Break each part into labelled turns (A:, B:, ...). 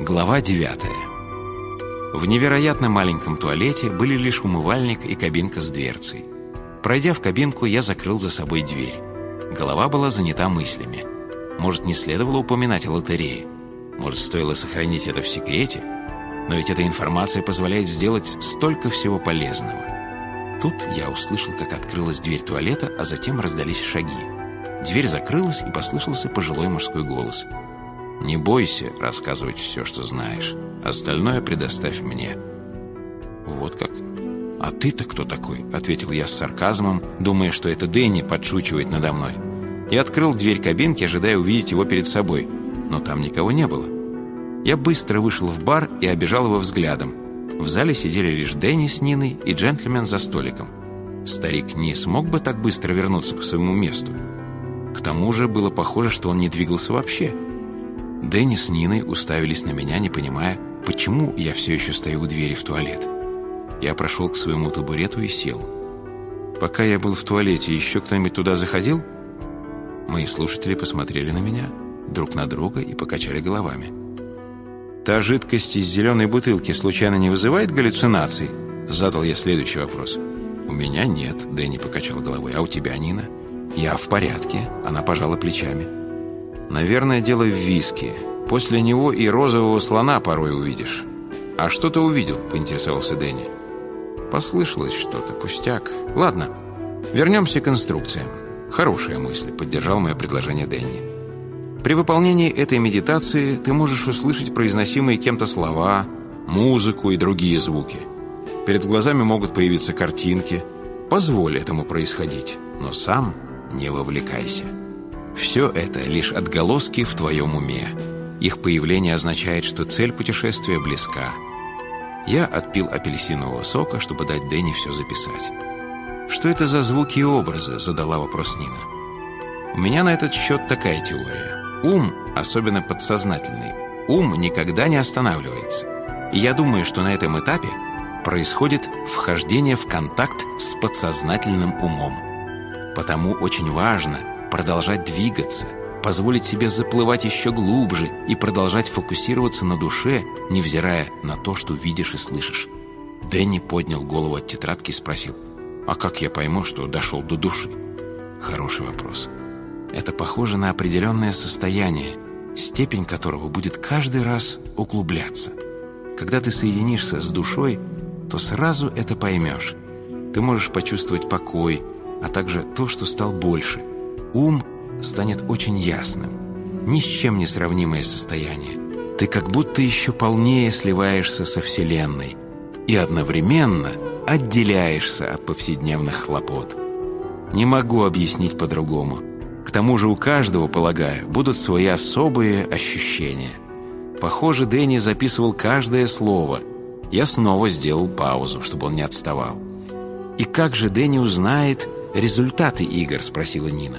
A: Глава 9. В невероятно маленьком туалете были лишь умывальник и кабинка с дверцей. Пройдя в кабинку, я закрыл за собой дверь. Голова была занята мыслями. Может, не следовало упоминать о лотерее? Может, стоило сохранить это в секрете? Но ведь эта информация позволяет сделать столько всего полезного. Тут я услышал, как открылась дверь туалета, а затем раздались шаги. Дверь закрылась, и послышался пожилой мужской голос. «Не бойся рассказывать все, что знаешь. Остальное предоставь мне». «Вот как? А ты-то кто такой?» — ответил я с сарказмом, думая, что это Дэнни подшучивает надо мной. И открыл дверь кабинки, ожидая увидеть его перед собой. Но там никого не было. Я быстро вышел в бар и обежал его взглядом. В зале сидели лишь Дэнни с Ниной и джентльмен за столиком. Старик не смог бы так быстро вернуться к своему месту. К тому же было похоже, что он не двигался вообще. Дэнни с Ниной уставились на меня, не понимая, почему я все еще стою у двери в туалет. Я прошел к своему табурету и сел. Пока я был в туалете, еще кто-нибудь туда заходил? Мои слушатели посмотрели на меня, друг на друга и покачали головами. «Та жидкость из зеленой бутылки случайно не вызывает галлюцинаций?» Задал я следующий вопрос. «У меня нет», — Дэнни покачал головой. «А у тебя, Нина?» «Я в порядке», — она пожала плечами. «Наверное, дело в виске. После него и розового слона порой увидишь». «А что ты увидел?» — поинтересовался Дэнни. «Послышалось что-то, пустяк. Ладно, вернемся к инструкциям». «Хорошая мысль», — поддержал мое предложение Дэнни. «При выполнении этой медитации ты можешь услышать произносимые кем-то слова, музыку и другие звуки. Перед глазами могут появиться картинки. Позволь этому происходить, но сам не вовлекайся. Все это лишь отголоски в твоем уме. Их появление означает, что цель путешествия близка». Я отпил апельсинового сока, чтобы дать Дэнни все записать. «Что это за звуки и образы?» — задала вопрос Нина. «У меня на этот счет такая теория. Ум, особенно подсознательный, ум никогда не останавливается. И я думаю, что на этом этапе происходит вхождение в контакт с подсознательным умом. Потому очень важно продолжать двигаться, позволить себе заплывать еще глубже и продолжать фокусироваться на душе, невзирая на то, что видишь и слышишь». Дэнни поднял голову от тетрадки и спросил: «А как я пойму, что дошел до души?» Хороший вопрос. Это похоже на определенное состояние, степень которого будет каждый раз углубляться. Когда ты соединишься с душой, то сразу это поймешь. Ты можешь почувствовать покой, а также то, что стал больше. Ум станет очень ясным. Ни с чем не сравнимое состояние. Ты как будто еще полнее сливаешься со Вселенной и одновременно отделяешься от повседневных хлопот. Не могу объяснить по-другому. К тому же у каждого, полагаю, будут свои особые ощущения. Похоже, Дэнни записывал каждое слово. Я снова сделал паузу, чтобы он не отставал. «И как же Дэнни узнает результаты игр?» — спросила Нина.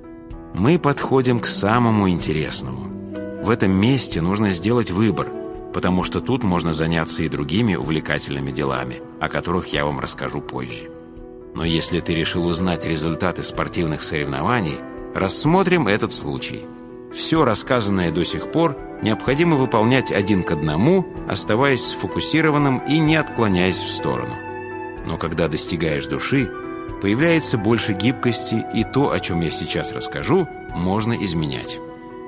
A: «Мы подходим к самому интересному. В этом месте нужно сделать выбор, потому что тут можно заняться и другими увлекательными делами, о которых я вам расскажу позже. Но если ты решил узнать результаты спортивных соревнований, рассмотрим этот случай. Все рассказанное до сих пор необходимо выполнять один к одному, оставаясь сфокусированным и не отклоняясь в сторону. Но когда достигаешь души, появляется больше гибкости, и то, о чем я сейчас расскажу, можно изменять».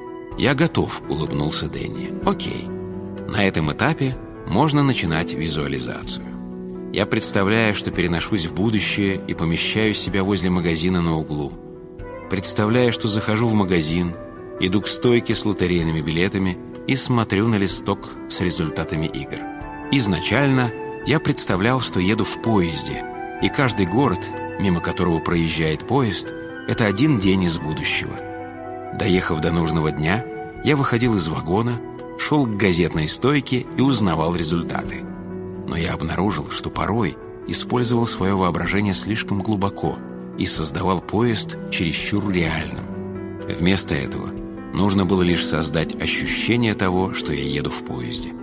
A: «Я готов», — улыбнулся Дэнни. «Окей. На этом этапе можно начинать визуализацию. Я представляю, что переношусь в будущее и помещаю себя возле магазина на углу. Представляю, что захожу в магазин, иду к стойке с лотерейными билетами и смотрю на листок с результатами игр. Изначально я представлял, что еду в поезде, и каждый город, мимо которого проезжает поезд, это один день из будущего. Доехав до нужного дня, я выходил из вагона, шел к газетной стойке и узнавал результаты. Но я обнаружил, что порой использовал свое воображение слишком глубоко и создавал поезд чересчур реальным. Вместо этого нужно было лишь создать ощущение того, что я еду в поезде.